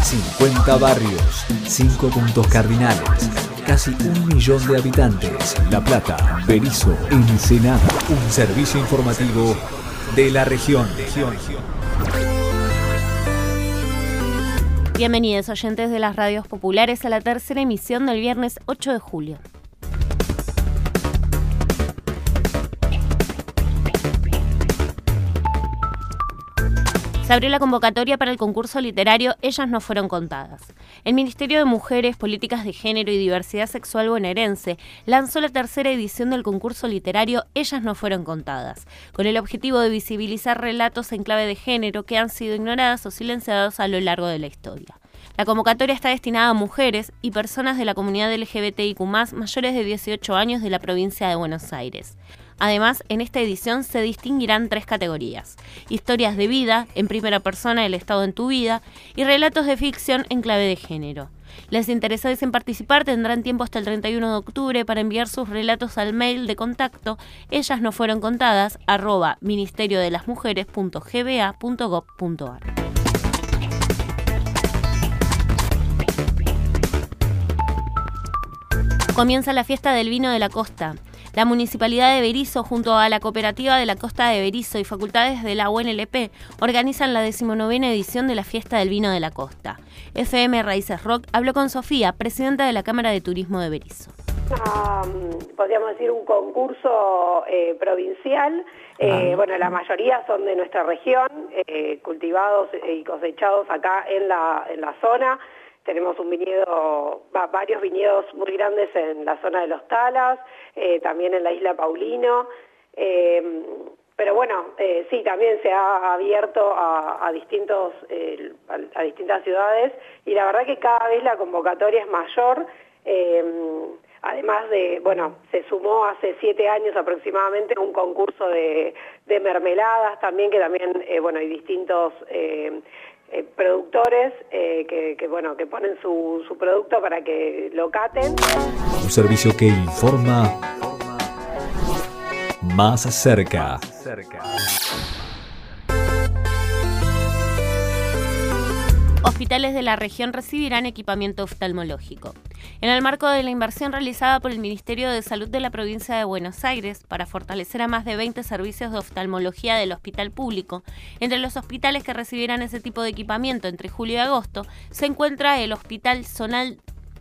50 barrios, 5 puntos cardinales, casi 1 millón de habitantes. La Plata, Berisso, Ensenada. Un servicio informativo de la región. Bienvenidos oyentes de las radios populares a la tercera emisión del viernes 8 de julio. Se abrió la convocatoria para el concurso literario Ellas no fueron contadas. El Ministerio de Mujeres, Políticas de Género y Diversidad Sexual bonaerense lanzó la tercera edición del concurso literario Ellas no fueron contadas, con el objetivo de visibilizar relatos en clave de género que han sido ignorados o silenciados a lo largo de la historia. La convocatoria está destinada a mujeres y personas de la comunidad LGBTIQ+, mayores de 18 años de la provincia de Buenos Aires. Además, en esta edición se distinguirán 3 categorías: historias de vida, en primera persona el estado en tu vida, y relatos de ficción en clave de género. Las interesadas en participar tendrán tiempo hasta el 31 de octubre para enviar sus relatos al mail de contacto ellasnofueroncontadas@ministeriodelasmujeres.gba.gov.ar. Comienza la fiesta del vino de la costa. La Municipalidad de Berisso, junto a la Cooperativa de la Costa de Berisso y facultades de la UNLP, organizan la 19ª edición de la Fiesta del Vino de la Costa. FM Raíces Rock habló con Sofía, presidenta de la Cámara de Turismo de Berisso. Podríamos decir un concurso provincial. Bueno, la mayoría son de nuestra región, cultivados y cosechados acá en la zona. Tenemos varios viñedos muy grandes en la zona de Los Talas, también en la isla Paulino, pero bueno, sí, también se ha abierto a distintas ciudades, y la verdad que cada vez la convocatoria es mayor. Además de, se sumó hace 7 años aproximadamente un concurso de mermeladas también, que también, hay distintos productores que ponen su producto para que lo caten. Un servicio que informa más cerca. Hospitales de la región recibirán equipamiento oftalmológico. En el marco de la inversión realizada por el Ministerio de Salud de la provincia de Buenos Aires para fortalecer a más de 20 servicios de oftalmología del hospital público, entre los hospitales que recibirán ese tipo de equipamiento entre julio y agosto se encuentra el Hospital Zonal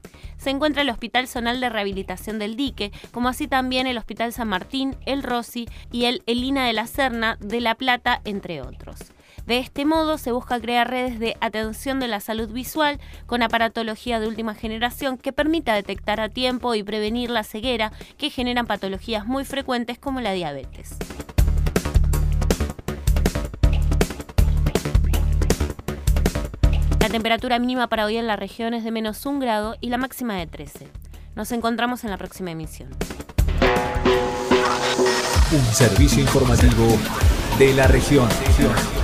de Rehabilitación del Dique, como así también el Hospital San Martín, el Rossi y el Elina de la Serna de La Plata, entre otros. De este modo se busca crear redes de atención de la salud visual con aparatología de última generación que permita detectar a tiempo y prevenir la ceguera que generan patologías muy frecuentes como la diabetes. La temperatura mínima para hoy en la región es de -1 grado y la máxima de 13. Nos encontramos en la próxima emisión. Un servicio informativo de la región.